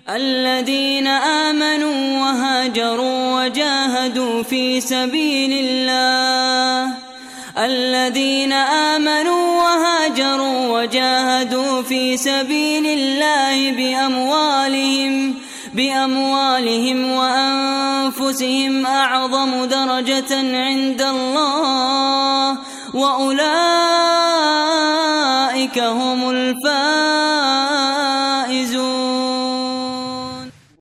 الذين آمنوا وهاجروا وجاهدوا في سبيل الله الذين آمنوا وهاجروا وجاهدوا في سبيل الله بأموالهم وأنفسهم أعظم درجة عند الله وأولئك هم الفائزون.